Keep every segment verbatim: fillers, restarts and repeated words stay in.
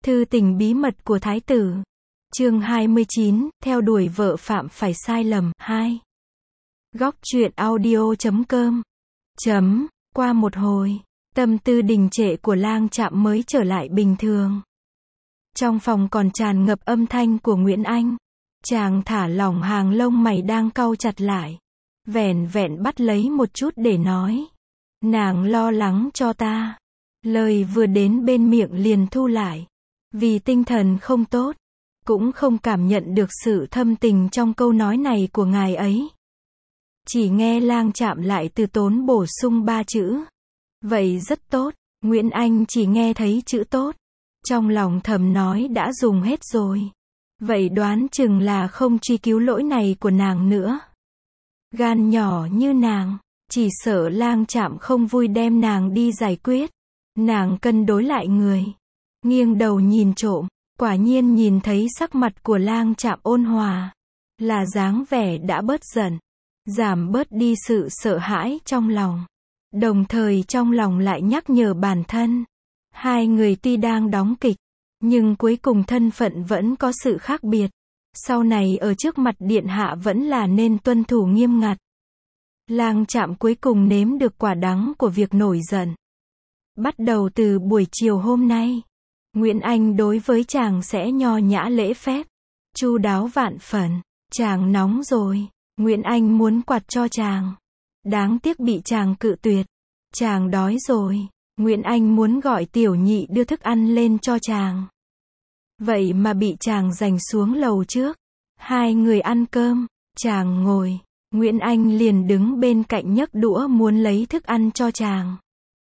Thư tình bí mật của Thái tử. Chương hai mươi chín, theo đuổi vợ phạm phải sai lầm, hai. Góc truyện audio chấm com. Chấm, qua một hồi, tâm tư đình trệ của Lang Trạm mới trở lại bình thường. Trong phòng còn tràn ngập âm thanh của Nguyễn Anh. Chàng thả lỏng hàng lông mày đang cau chặt lại. Vẻn vẹn bắt lấy một chút để nói. Nàng lo lắng cho ta. Lời vừa đến bên miệng liền thu lại. Vì tinh thần không tốt, cũng không cảm nhận được sự thâm tình trong câu nói này của ngài ấy. Chỉ nghe Lang Trạm lại từ tốn bổ sung ba chữ. Vậy rất tốt. Nguyễn Anh chỉ nghe thấy chữ tốt. Trong lòng thầm nói đã dùng hết rồi. Vậy đoán chừng là không truy cứu lỗi này của nàng nữa. Gan nhỏ như nàng, chỉ sợ Lang Trạm không vui đem nàng đi giải quyết. Nàng cân đối lại người. Nghiêng đầu nhìn trộm, quả nhiên nhìn thấy sắc mặt của Lang Trạm ôn hòa. Là dáng vẻ đã bớt giận, giảm bớt đi sự sợ hãi trong lòng. Đồng thời trong lòng lại nhắc nhở bản thân. Hai người tuy đang đóng kịch, nhưng cuối cùng thân phận vẫn có sự khác biệt. Sau này ở trước mặt điện hạ vẫn là nên tuân thủ nghiêm ngặt. Lang Trạm cuối cùng nếm được quả đắng của việc nổi giận. Bắt đầu từ buổi chiều hôm nay, Nguyễn Anh đối với chàng sẽ nho nhã lễ phép, chu đáo vạn phần. Chàng nóng rồi, Nguyễn Anh muốn quạt cho chàng. Đáng tiếc bị chàng cự tuyệt. Chàng đói rồi, Nguyễn Anh muốn gọi tiểu nhị đưa thức ăn lên cho chàng. Vậy mà bị chàng giành xuống lầu trước. Hai người ăn cơm, chàng ngồi, Nguyễn Anh liền đứng bên cạnh nhấc đũa muốn lấy thức ăn cho chàng.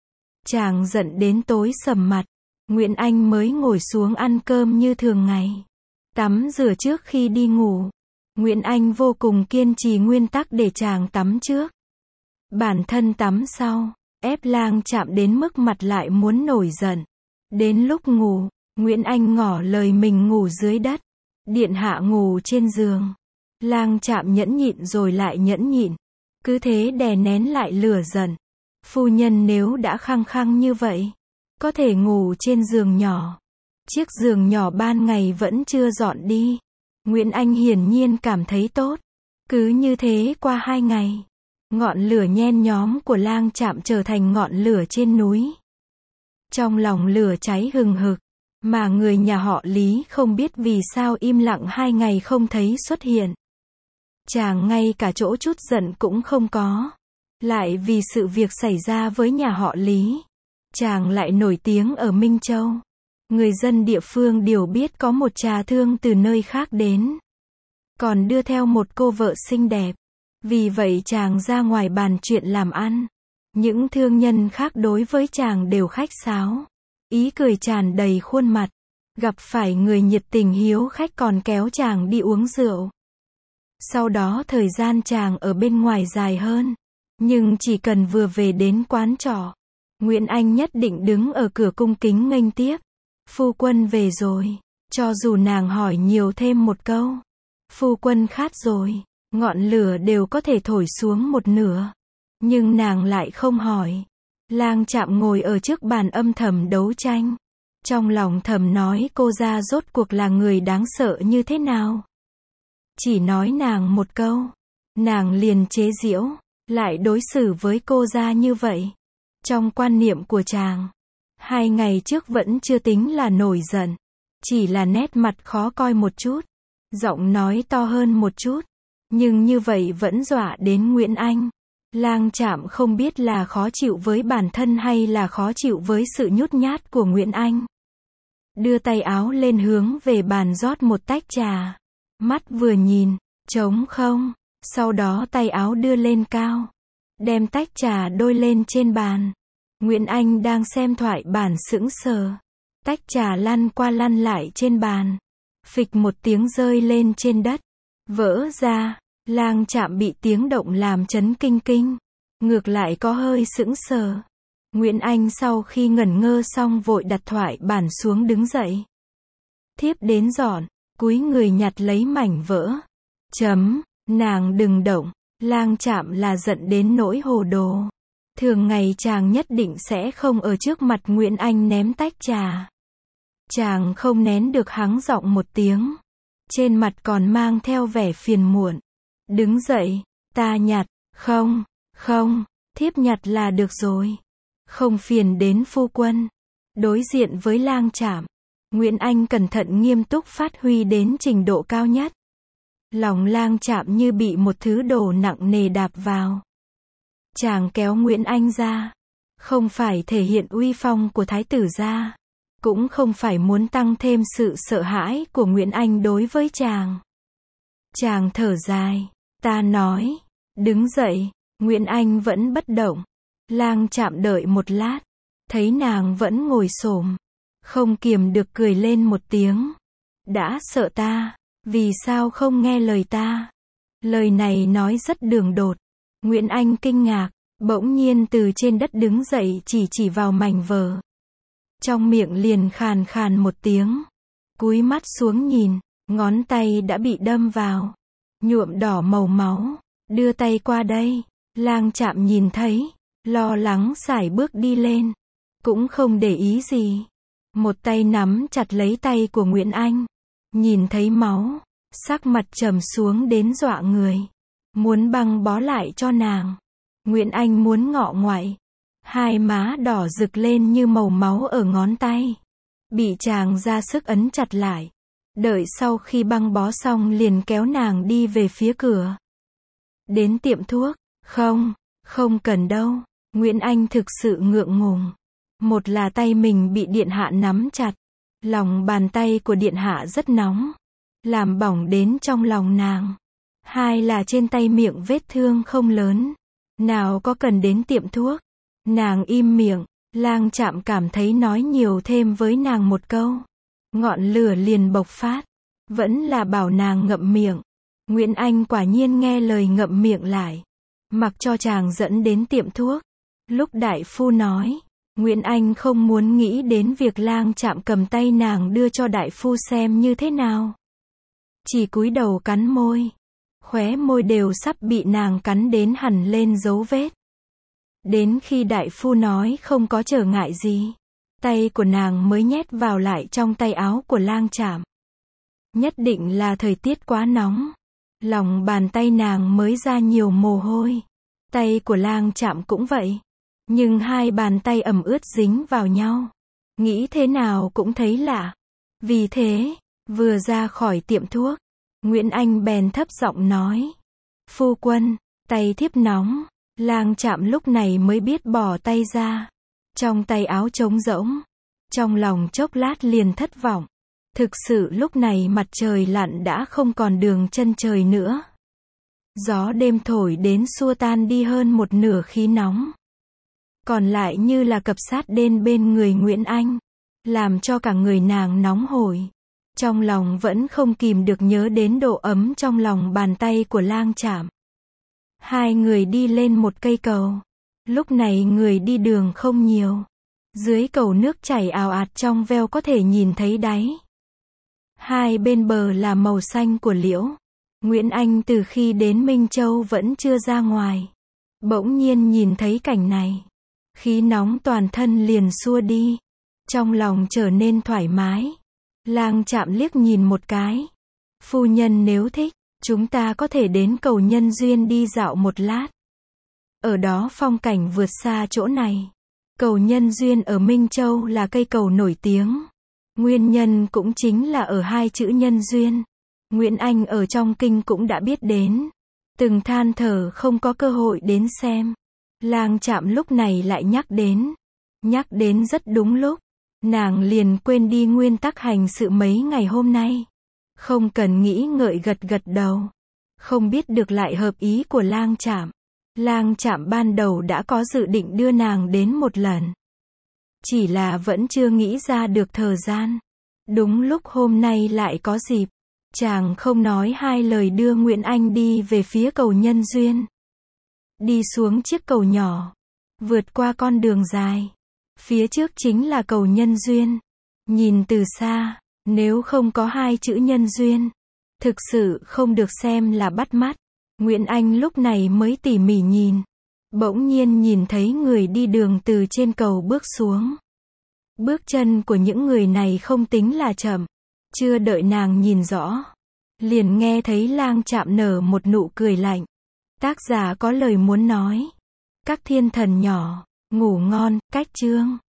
Chàng giận đến tối sầm mặt. Nguyễn Anh mới ngồi xuống ăn cơm như thường ngày. Tắm rửa trước khi đi ngủ. Nguyễn Anh vô cùng kiên trì nguyên tắc để chàng tắm trước. Bản thân tắm sau, ép Lang Trạm đến mức mặt lại muốn nổi giận. Đến lúc ngủ, Nguyễn Anh ngỏ lời mình ngủ dưới đất. Điện hạ ngủ trên giường. Lang Trạm nhẫn nhịn rồi lại nhẫn nhịn. Cứ thế đè nén lại lửa giận. Phu nhân nếu đã khăng khăng như vậy, có thể ngủ trên giường nhỏ. Chiếc giường nhỏ ban ngày vẫn chưa dọn đi. Nguyễn Anh hiển nhiên cảm thấy tốt. Cứ như thế qua hai ngày, ngọn lửa nhen nhóm của Lang Trạm trở thành ngọn lửa trên núi. Trong lòng lửa cháy hừng hực, mà người nhà họ Lý không biết vì sao im lặng hai ngày không thấy xuất hiện. Chàng ngay cả chỗ chút giận cũng không có. Lại vì sự việc xảy ra với nhà họ Lý, chàng lại nổi tiếng ở Minh Châu. Người dân địa phương đều biết có một trà thương từ nơi khác đến. Còn đưa theo một cô vợ xinh đẹp. Vì vậy chàng ra ngoài bàn chuyện làm ăn. Những thương nhân khác đối với chàng đều khách sáo. Ý cười tràn đầy khuôn mặt. Gặp phải người nhiệt tình hiếu khách còn kéo chàng đi uống rượu. Sau đó thời gian chàng ở bên ngoài dài hơn. Nhưng chỉ cần vừa về đến quán trọ, Nguyễn Anh nhất định đứng ở cửa cung kính nghênh tiếp. Phu quân về rồi. Cho dù nàng hỏi nhiều thêm một câu. Phu quân khát rồi. Ngọn lửa đều có thể thổi xuống một nửa. Nhưng nàng lại không hỏi. Lang Trạm ngồi ở trước bàn âm thầm đấu tranh. Trong lòng thầm nói cô ra rốt cuộc là người đáng sợ như thế nào. Chỉ nói nàng một câu, nàng liền chế giễu. Lại đối xử với cô ra như vậy. Trong quan niệm của chàng, hai ngày trước vẫn chưa tính là nổi giận. Chỉ là nét mặt khó coi một chút. Giọng nói to hơn một chút. Nhưng như vậy vẫn dọa đến Nguyễn Anh. Lang Trạm không biết là khó chịu với bản thân hay là khó chịu với sự nhút nhát của Nguyễn Anh. Đưa tay áo lên hướng về bàn rót một tách trà. Mắt vừa nhìn, trống không. Sau đó tay áo đưa lên cao. Đem tách trà đôi lên trên bàn. Nguyễn Anh đang xem thoại bản sững sờ. Tách trà lăn qua lăn lại trên bàn. Phịch một tiếng rơi lên trên đất. Vỡ ra. Lang Trạm bị tiếng động làm chấn kinh kinh. Ngược lại có hơi sững sờ. Nguyễn Anh sau khi ngẩn ngơ xong vội đặt thoại bản xuống đứng dậy. Thiếp đến dọn. Cúi người nhặt lấy mảnh vỡ. Chấm. Nàng đừng động. Lang Trạm là giận đến nỗi hồ đồ. Thường ngày chàng nhất định sẽ không ở trước mặt Nguyễn Anh ném tách trà. Chàng không nén được hắng giọng một tiếng. Trên mặt còn mang theo vẻ phiền muộn. Đứng dậy, ta nhặt, không, không, thiếp nhặt là được rồi. Không phiền đến phu quân. Đối diện với Lang Trạm, Nguyễn Anh cẩn thận nghiêm túc phát huy đến trình độ cao nhất. Lòng Lang Trạm như bị một thứ đồ nặng nề đạp vào. Chàng kéo Nguyễn Anh ra. Không phải thể hiện uy phong của thái tử gia. Cũng không phải muốn tăng thêm sự sợ hãi của Nguyễn Anh đối với chàng. Chàng thở dài. Ta nói. Đứng dậy. Nguyễn Anh vẫn bất động. Lang Trạm đợi một lát. Thấy nàng vẫn ngồi xổm. Không kiềm được cười lên một tiếng. Đã sợ ta. Vì sao không nghe lời ta? Lời này nói rất đường đột. Nguyễn Anh kinh ngạc. Bỗng nhiên từ trên đất đứng dậy chỉ chỉ vào mảnh vở. Trong miệng liền khàn khàn một tiếng. Cúi mắt xuống nhìn. Ngón tay đã bị đâm vào. Nhuộm đỏ màu máu. Đưa tay qua đây. Lang Trạm nhìn thấy. Lo lắng sải bước đi lên. Cũng không để ý gì. Một tay nắm chặt lấy tay của Nguyễn Anh. Nhìn thấy máu. Sắc mặt trầm xuống đến dọa người. Muốn băng bó lại cho nàng. Nguyễn Anh muốn ngọ ngoại. Hai má đỏ rực lên như màu máu ở ngón tay. Bị chàng ra sức ấn chặt lại. Đợi sau khi băng bó xong liền kéo nàng đi về phía cửa. Đến tiệm thuốc. Không, không cần đâu. Nguyễn Anh thực sự ngượng ngùng. Một là tay mình bị điện hạ nắm chặt. Lòng bàn tay của điện hạ rất nóng. Làm bỏng đến trong lòng nàng. Hai là trên tay miệng vết thương không lớn. Nào có cần đến tiệm thuốc. Nàng im miệng. Lang Trạm cảm thấy nói nhiều thêm với nàng một câu. Ngọn lửa liền bộc phát. Vẫn là bảo nàng ngậm miệng. Nguyễn Anh quả nhiên nghe lời ngậm miệng lại. Mặc cho chàng dẫn đến tiệm thuốc. Lúc đại phu nói. Nguyễn Anh không muốn nghĩ đến việc Lang Trạm cầm tay nàng đưa cho đại phu xem như thế nào. Chỉ cúi đầu cắn môi. Khóe môi đều sắp bị nàng cắn đến hẳn lên dấu vết. Đến khi đại phu nói không có trở ngại gì. Tay của nàng mới nhét vào lại trong tay áo của Lang Trạm. Nhất định là thời tiết quá nóng. Lòng bàn tay nàng mới ra nhiều mồ hôi. Tay của Lang Trạm cũng vậy. Nhưng hai bàn tay ẩm ướt dính vào nhau. Nghĩ thế nào cũng thấy lạ. Vì thế, vừa ra khỏi tiệm thuốc, Nguyễn Anh bèn thấp giọng nói. Phu quân, tay thiếp nóng. Lang Trạm lúc này mới biết bỏ tay ra. Trong tay áo trống rỗng. Trong lòng chốc lát liền thất vọng. Thực sự lúc này mặt trời lặn đã không còn đường chân trời nữa. Gió đêm thổi đến xua tan đi hơn một nửa khí nóng. Còn lại như là cập sát đến bên người Nguyễn Anh. Làm cho cả người nàng nóng hổi. Trong lòng vẫn không kìm được nhớ đến độ ấm trong lòng bàn tay của Lang Trạm. Hai người đi lên một cây cầu. Lúc này người đi đường không nhiều. Dưới cầu nước chảy ào ạt trong veo có thể nhìn thấy đáy. Hai bên bờ là màu xanh của liễu. Nguyễn Anh từ khi đến Minh Châu vẫn chưa ra ngoài. Bỗng nhiên nhìn thấy cảnh này. Khí nóng toàn thân liền xua đi. Trong lòng trở nên thoải mái. Lang Trạm liếc nhìn một cái. Phu nhân nếu thích, chúng ta có thể đến cầu Nhân Duyên đi dạo một lát. Ở đó phong cảnh vượt xa chỗ này. Cầu Nhân Duyên ở Minh Châu là cây cầu nổi tiếng. Nguyên nhân cũng chính là ở hai chữ Nhân Duyên. Nguyễn Anh ở trong kinh cũng đã biết đến. Từng than thở không có cơ hội đến xem. Lang Trạm lúc này lại nhắc đến. Nhắc đến rất đúng lúc. Nàng liền quên đi nguyên tắc hành sự mấy ngày hôm nay. Không cần nghĩ ngợi gật gật đầu. Không biết được lại hợp ý của Lang Trạm. Lang Trạm ban đầu đã có dự định đưa nàng đến một lần. Chỉ là vẫn chưa nghĩ ra được thời gian. Đúng lúc hôm nay lại có dịp. Chàng không nói hai lời đưa Nguyễn Anh đi về phía cầu Nhân Duyên. Đi xuống chiếc cầu nhỏ. Vượt qua con đường dài. Phía trước chính là cầu Nhân Duyên. Nhìn từ xa, nếu không có hai chữ Nhân Duyên, thực sự không được xem là bắt mắt. Nguyễn Anh lúc này mới tỉ mỉ nhìn. Bỗng nhiên nhìn thấy người đi đường từ trên cầu bước xuống. Bước chân của những người này không tính là chậm. Chưa đợi nàng nhìn rõ, liền nghe thấy Lang Trạm nở một nụ cười lạnh. Tác giả có lời muốn nói. Các thiên thần nhỏ, ngủ ngon, cách chương.